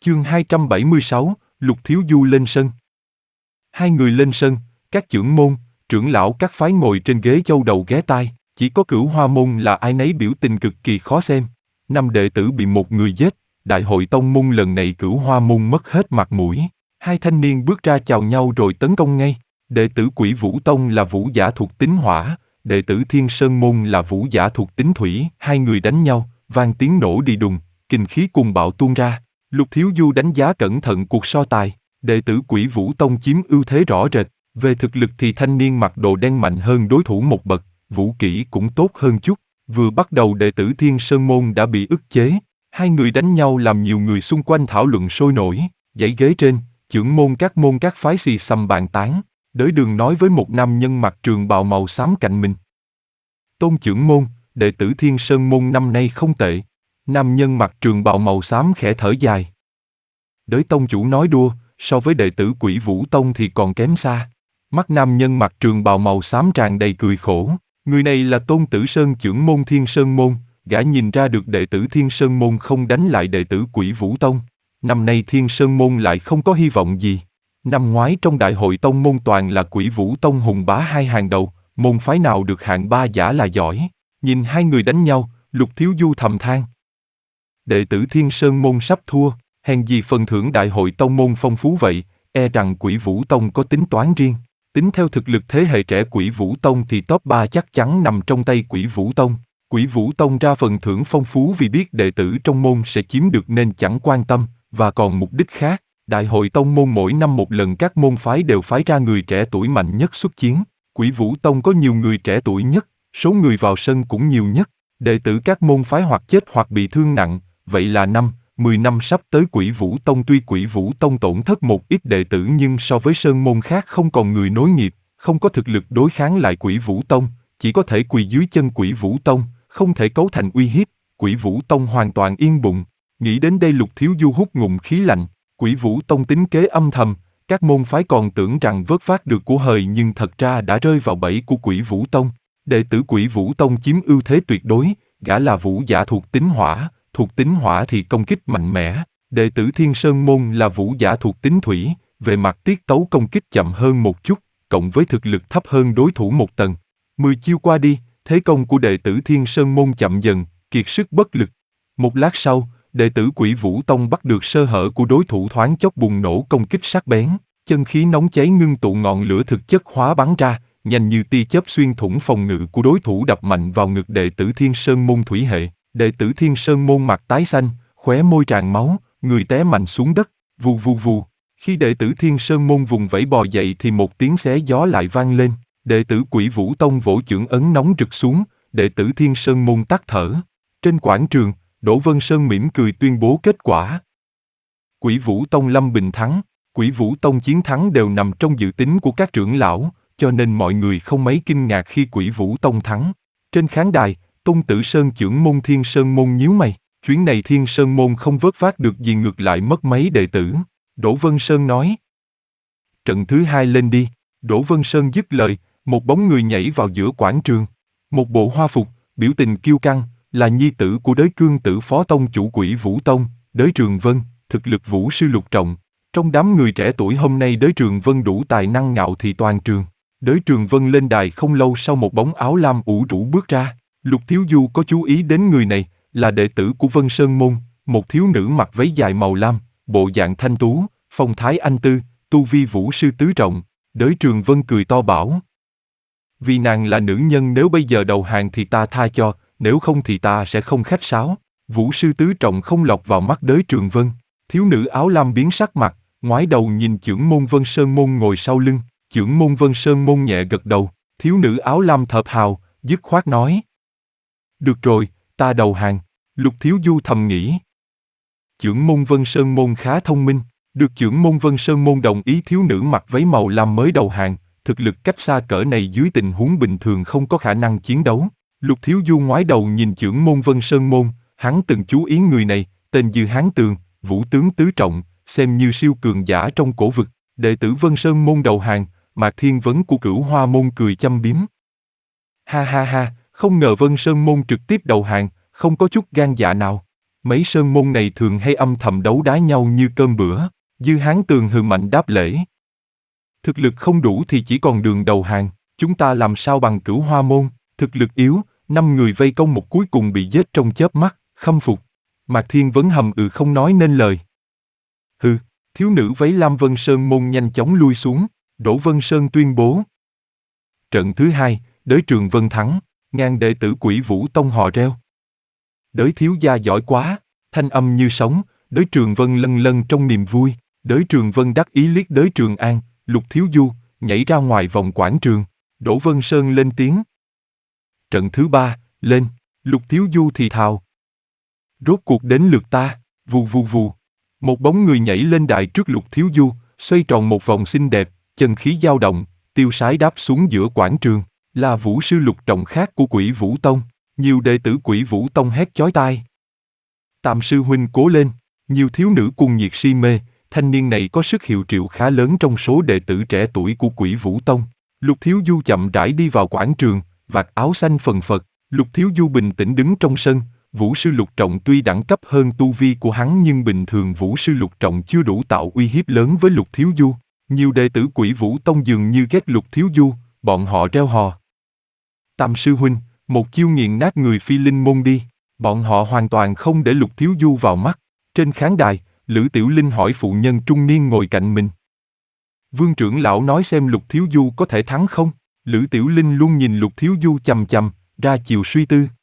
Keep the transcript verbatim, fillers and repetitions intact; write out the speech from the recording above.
Chương hai trăm bảy mươi sáu, Lục Thiếu Du lên sân. Hai người lên sân, các chưởng môn, trưởng lão các phái ngồi trên ghế châu đầu ghé tai, chỉ có Cửu Hoa môn là ai nấy biểu tình cực kỳ khó xem. Năm đệ tử bị một người giết, đại hội tông môn lần này Cửu Hoa môn mất hết mặt mũi. Hai thanh niên bước ra chào nhau rồi tấn công ngay. Đệ tử Quỷ Vũ tông là vũ giả thuộc tính hỏa, đệ tử Thiên Sơn môn là vũ giả thuộc tính thủy. Hai người đánh nhau, vang tiếng nổ đi đùng, kinh khí cùng bạo tuôn ra. Lục Thiếu Du đánh giá cẩn thận cuộc so tài, đệ tử Quỷ Vũ tông chiếm ưu thế rõ rệt. Về thực lực thì thanh niên mặc đồ đen mạnh hơn đối thủ một bậc, vũ kỹ cũng tốt hơn chút. Vừa bắt đầu đệ tử Thiên Sơn môn đã bị ức chế. Hai người đánh nhau làm nhiều người xung quanh thảo luận sôi nổi. Dãy ghế trên, chưởng môn các môn các phái xì xầm bàn tán. Đới Đường nói với một nam nhân mặc trường bào màu xám cạnh mình: Tôn chưởng môn, đệ tử Thiên Sơn môn năm nay không tệ. Nam nhân mặc trường bào màu xám khẽ thở dài. Đới tông chủ nói đùa, so với đệ tử Quỷ Vũ tông thì còn kém xa. Mắt nam nhân mặc trường bào màu xám tràn đầy cười khổ. Người này là Tôn Tử Sơn chưởng môn Thiên Sơn môn, gã nhìn ra được đệ tử Thiên Sơn môn không đánh lại đệ tử Quỷ Vũ tông. Năm nay Thiên Sơn môn lại không có hy vọng gì. Năm ngoái trong đại hội tông môn toàn là Quỷ Vũ tông hùng bá hai hàng đầu, môn phái nào được hạng ba giả là giỏi. Nhìn hai người đánh nhau, Lục Thiếu Du thầm than: đệ tử Thiên Sơn môn sắp thua, hèn gì phần thưởng đại hội tông môn phong phú vậy, e rằng Quỷ Vũ tông có tính toán riêng. Tính theo thực lực thế hệ trẻ Quỷ Vũ tông thì top ba chắc chắn nằm trong tay Quỷ Vũ tông. Quỷ Vũ tông ra phần thưởng phong phú vì biết đệ tử trong môn sẽ chiếm được nên chẳng quan tâm, và còn mục đích khác. Đại hội tông môn mỗi năm một lần các môn phái đều phái ra người trẻ tuổi mạnh nhất xuất chiến. Quỷ Vũ tông có nhiều người trẻ tuổi nhất, số người vào sân cũng nhiều nhất. Đệ tử các môn phái hoặc chết hoặc bị thương nặng, vậy là năm, mười năm sắp tới Quỷ Vũ tông tuy Quỷ Vũ tông tổn thất một ít đệ tử nhưng so với sơn môn khác không còn người nối nghiệp, không có thực lực đối kháng lại Quỷ Vũ tông, chỉ có thể quỳ dưới chân Quỷ Vũ tông, không thể cấu thành uy hiếp. Quỷ Vũ tông hoàn toàn yên bụng. Nghĩ đến đây Lục Thiếu Du hút ngụm khí lạnh. Quỷ Vũ tông tính kế âm thầm, các môn phái còn tưởng rằng vớt vát được của hời nhưng thật ra đã rơi vào bẫy của Quỷ Vũ tông. Đệ tử Quỷ Vũ tông chiếm ưu thế tuyệt đối, gã là vũ giả thuộc tính hỏa, thuộc tính hỏa thì công kích mạnh mẽ. Đệ tử Thiên Sơn môn là vũ giả thuộc tính thủy, về mặt tiết tấu công kích chậm hơn một chút, cộng với thực lực thấp hơn đối thủ một tầng. Mười chiêu qua đi, thế công của đệ tử Thiên Sơn môn chậm dần, kiệt sức bất lực. Một lát sau, đệ tử Quỷ Vũ tông bắt được sơ hở của đối thủ, thoáng chốc bùng nổ công kích sắc bén, chân khí nóng cháy ngưng tụ ngọn lửa thực chất hóa bắn ra, nhanh như tia chớp xuyên thủng phòng ngự của đối thủ đập mạnh vào ngực đệ tử Thiên Sơn môn thủy hệ. Đệ tử Thiên Sơn môn mặt tái xanh, khóe môi tràn máu, người té mạnh xuống đất, vù vù vù. Khi đệ tử Thiên Sơn môn vùng vẫy bò dậy thì một tiếng xé gió lại vang lên. Đệ tử Quỷ Vũ tông vỗ chưởng ấn nóng rực xuống, đệ tử Thiên Sơn môn tắt thở. Trên quảng trường, Đỗ Vân Sơn mỉm cười tuyên bố kết quả. Quỷ Vũ tông lâm bình thắng. Quỷ Vũ tông chiến thắng đều nằm trong dự tính của các trưởng lão, cho nên mọi người không mấy kinh ngạc khi Quỷ Vũ tông thắng. Trên khán đài, Tôn Tử Sơn chưởng môn Thiên Sơn môn nhíu mày, chuyến này Thiên Sơn môn không vớt vát được gì, ngược lại mất mấy đệ tử. Đỗ Vân Sơn nói: trận thứ hai lên đi. Đỗ Vân Sơn dứt lời, một bóng người nhảy vào giữa quảng trường. Một bộ hoa phục, biểu tình kiêu căng, là nhi tử của Đới Cương Tử phó tông chủ Quỷ Vũ tông, Đới Trường Vân, thực lực vũ sư lục trọng. Trong đám người trẻ tuổi hôm nay Đới Trường Vân đủ tài năng ngạo thị toàn trường. Đới Trường Vân lên đài không lâu sau một bóng áo lam ủ rũ bước ra. Lục Thiếu Du có chú ý đến người này, là đệ tử của Vân Sơn môn, một thiếu nữ mặc váy dài màu lam, bộ dạng thanh tú, phong thái anh tư, tu vi vũ sư tứ trọng. Đới Trường Vân cười to bảo: vì nàng là nữ nhân, nếu bây giờ đầu hàng thì ta tha cho, nếu không thì ta sẽ không khách sáo. Vũ sư tứ trọng không lọt vào mắt Đới Trường Vân. Thiếu nữ áo lam biến sắc mặt, ngoái đầu nhìn chưởng môn Vân Sơn môn ngồi sau lưng. Chưởng môn Vân Sơn môn nhẹ gật đầu. Thiếu nữ áo lam thở phào, dứt khoát nói: được rồi, ta đầu hàng. Lục Thiếu Du thầm nghĩ. Chưởng môn Vân Sơn môn khá thông minh, được chưởng môn Vân Sơn môn đồng ý thiếu nữ mặc váy màu lam mới đầu hàng, thực lực cách xa cỡ này dưới tình huống bình thường không có khả năng chiến đấu. Lục Thiếu Du ngoái đầu nhìn chưởng môn Vân Sơn môn, hắn từng chú ý người này, tên Dư Hán Tường, vũ tướng tứ trọng, xem như siêu cường giả trong cổ vực. Đệ tử Vân Sơn môn đầu hàng, Mạc Thiên Vấn của Cửu Hoa môn cười châm biếm. Ha ha ha, không ngờ Vân Sơn môn trực tiếp đầu hàng, không có chút gan dạ nào. Mấy sơn môn này thường hay âm thầm đấu đá nhau như cơm bữa. Dư Hán Tường hừ mạnh đáp lễ. Thực lực không đủ thì chỉ còn đường đầu hàng, chúng ta làm sao bằng Cửu Hoa môn, thực lực yếu, năm người vây công một cuối cùng bị giết trong chớp mắt, khâm phục. Mạc Thiên Vấn hầm ừ không nói nên lời. Hừ, thiếu nữ váy lam Vân Sơn môn nhanh chóng lui xuống, Đỗ Vân Sơn tuyên bố. Trận thứ hai, Đới Trường Vân thắng, ngàn đệ tử Quỷ Vũ Tông hò reo. Đới thiếu gia giỏi quá, thanh âm như sóng, Đới Trường Vân lân lân trong niềm vui, Đới Trường Vân đắc ý liếc Đới Trường An, Lục Thiếu Du, nhảy ra ngoài vòng quảng trường, Đỗ Vân Sơn lên tiếng. Trận thứ ba, lên, Lục Thiếu Du thì thào. Rốt cuộc đến lượt ta, vù vù vù. Một bóng người nhảy lên đài trước Lục Thiếu Du, xoay tròn một vòng xinh đẹp, chân khí dao động, tiêu sái đáp xuống giữa quảng trường, là vũ sư Lục Trọng khác của Quỷ Vũ Tông. Nhiều đệ tử Quỷ Vũ Tông hét chói tai. Tam sư huynh cố lên, nhiều thiếu nữ cuồng nhiệt si mê, thanh niên này có sức hiệu triệu khá lớn trong số đệ tử trẻ tuổi của Quỷ Vũ Tông. Lục Thiếu Du chậm rãi đi vào quảng trường, vạt áo xanh phần phật, Lục Thiếu Du bình tĩnh đứng trong sân, vũ sư Lục Trọng tuy đẳng cấp hơn tu vi của hắn nhưng bình thường vũ sư Lục Trọng chưa đủ tạo uy hiếp lớn với Lục Thiếu Du. Nhiều đệ tử Quỷ Vũ Tông dường như ghét Lục Thiếu Du, bọn họ reo hò. Tam sư huynh, một chiêu nghiền nát người Phi Linh môn đi, bọn họ hoàn toàn không để Lục Thiếu Du vào mắt. Trên khán đài, Lữ Tiểu Linh hỏi phụ nhân trung niên ngồi cạnh mình. Vương trưởng lão nói xem Lục Thiếu Du có thể thắng không? Lữ Tiểu Linh luôn nhìn Lục Thiếu Du chằm chằm, ra chiều suy tư.